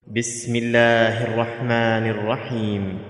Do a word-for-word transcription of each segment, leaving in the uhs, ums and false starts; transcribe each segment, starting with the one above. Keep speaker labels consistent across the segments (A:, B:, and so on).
A: بسم الله الرحمن الرحيم.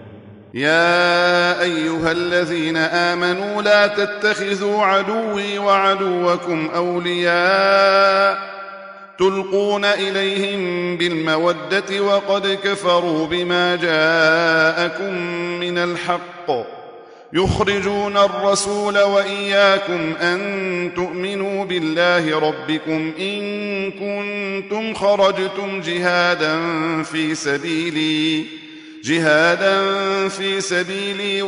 B: يا أيها الذين آمنوا لا تتخذوا عدوي وعدوكم أولياء تلقون إليهم بالمودة وقد كفروا بما جاءكم من الحق يخرجون الرسول وإياكم أن تؤمنوا بالله ربكم إن كنتم خرجتم جهادا في سبيلي جهادا في سبيلي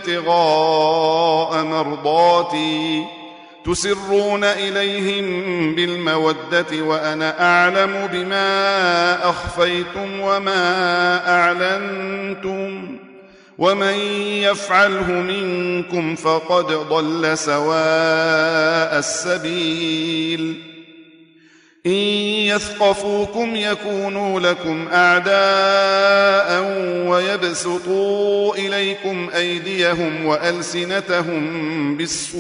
B: وابتغاء مرضاتي تسرون إليهم بالمودة وأنا أعلم بما أخفيتم وما أعلنتم ومن يفعله منكم فقد ضل سواء السبيل إن يثقفوكم يكونوا لكم أعداء ويبسطوا إليكم أيديهم وألسنتهم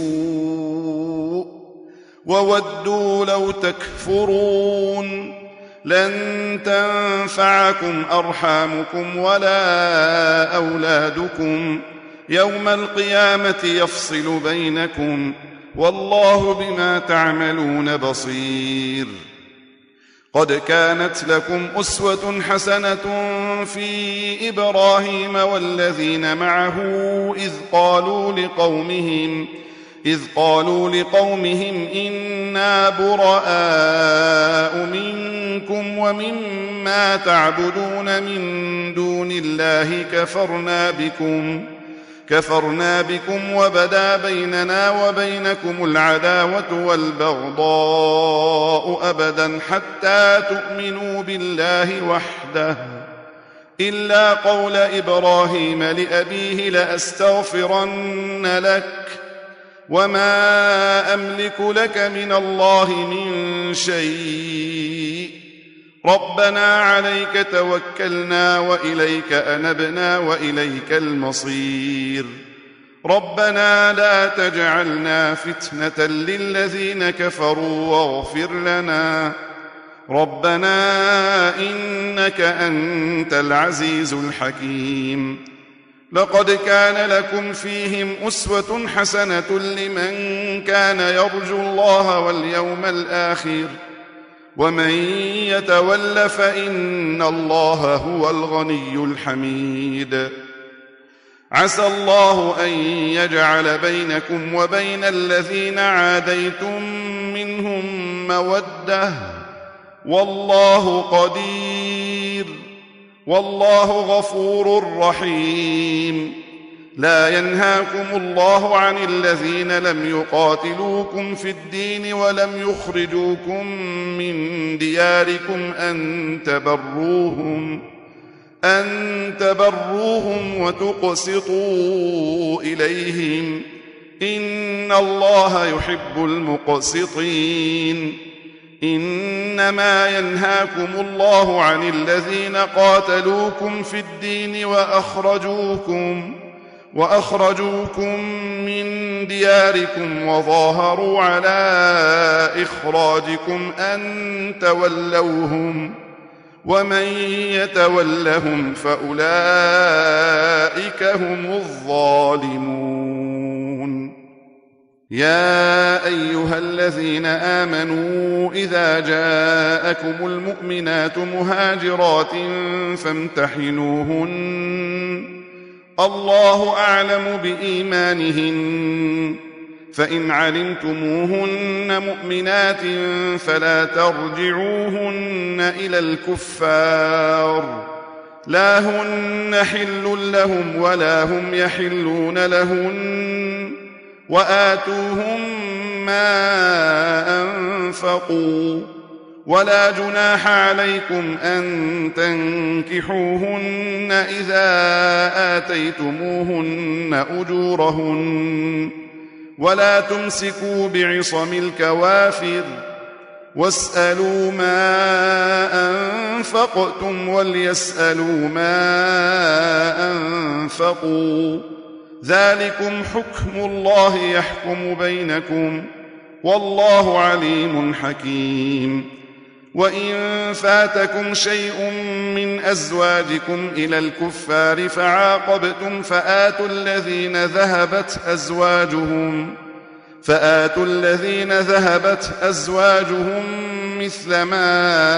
B: بالسوء وودوا لو تكفرون لن تنفعكم أرحامكم ولا أولادكم يوم القيامة يفصل بينكم والله بما تعملون بصير. قد كانت لكم أسوة حسنة في إبراهيم والذين معه إذ قالوا لقومهم إذ قالوا لقومهم إنا براء منكم ومما تعبدون من دون الله كفرنا بكم كفرنا بكم وبدا بيننا وبينكم العداوة والبغضاء أبدا حتى تؤمنوا بالله وحده إلا قول إبراهيم لأبيه لأستغفرن لك وما أملك لك من الله من شيء ربنا عليك توكلنا وإليك أنبنا وإليك المصير ربنا لا تجعلنا فتنة للذين كفروا واغفر لنا ربنا إنك أنت العزيز الحكيم. لقد كان لكم فيهم أسوة حسنة لمن كان يرجو الله واليوم الآخر ومن يتول فإن الله هو الغني الحميد. عسى الله أن يجعل بينكم وبين الذين عاديتم منهم مودة والله قدير والله غفور رحيم. لا ينهاكم الله عن الذين لم يقاتلوكم في الدين ولم يخرجوكم من دياركم أن تبروهم أن تبروهم وتقسطوا إليهم إن الله يحب المقسطين. إنما ينهاكم الله عن الذين قاتلوكم في الدين وأخرجوكم وأخرجوكم من دياركم وظاهروا على إخراجكم أن تولوهم ومن يتولهم فأولئك هم الظالمون. يا أيها الذين آمنوا إذا جاءكم المؤمنات مهاجرات فامتحنوهن الله أعلم بإيمانهن فإن علمتموهن مؤمنات فلا ترجعوهن إلى الكفار لا هن حل لهم ولا هم يحلون لهن وآتوهم ما أنفقوا ولا جناح عليكم أن تنكحوهن إذا آتيتموهن أجورهن ولا تمسكوا بعصم الكوافر واسألوا ما أنفقتم وليسألوا ما أنفقوا ذلكم حكم الله يحكم بينكم والله عليم حكيم. وإن فاتكم شيء من أزواجكم إلى الكفار فعاقبتم فآتوا الذين ذهبت أزواجهم فآتوا الذين ذهبت أزواجهم مثل ما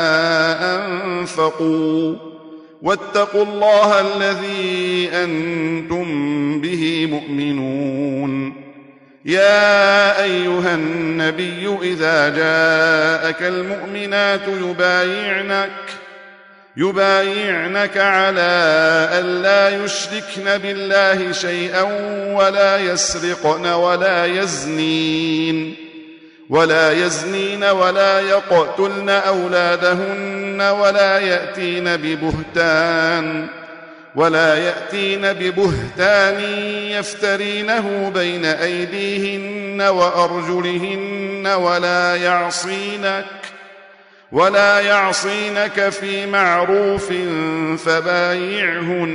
B: أنفقوا واتقوا الله الذي أنتم به مؤمنون. يا أيها النبي إذا جاءك المؤمنات يبايعنك يبايعنك على أن لا يشركن بالله شيئا ولا يسرقن ولا يزنين ولا يزنين ولا يقتلن أولادهن ولا يأتين ببهتان ولا يأتين ببهتان يفترينه بين أيديهن وأرجلهن ولا يعصينك ولا يعصينك في معروف فبايعهن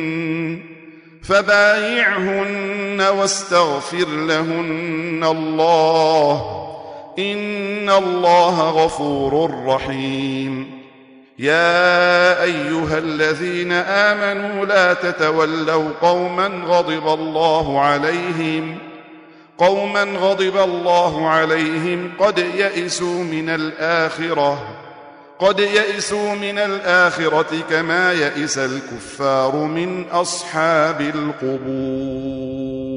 B: فبايعهن واستغفر لهن الله إن الله غفور رحيم. يا أيها الذين آمنوا لا تتولوا قوما غضب الله عليهم قوما غضب الله عليهم قد يئسوا من الآخرة قد يئسوا من الآخرة كما يئس الكفار من أصحاب القبور.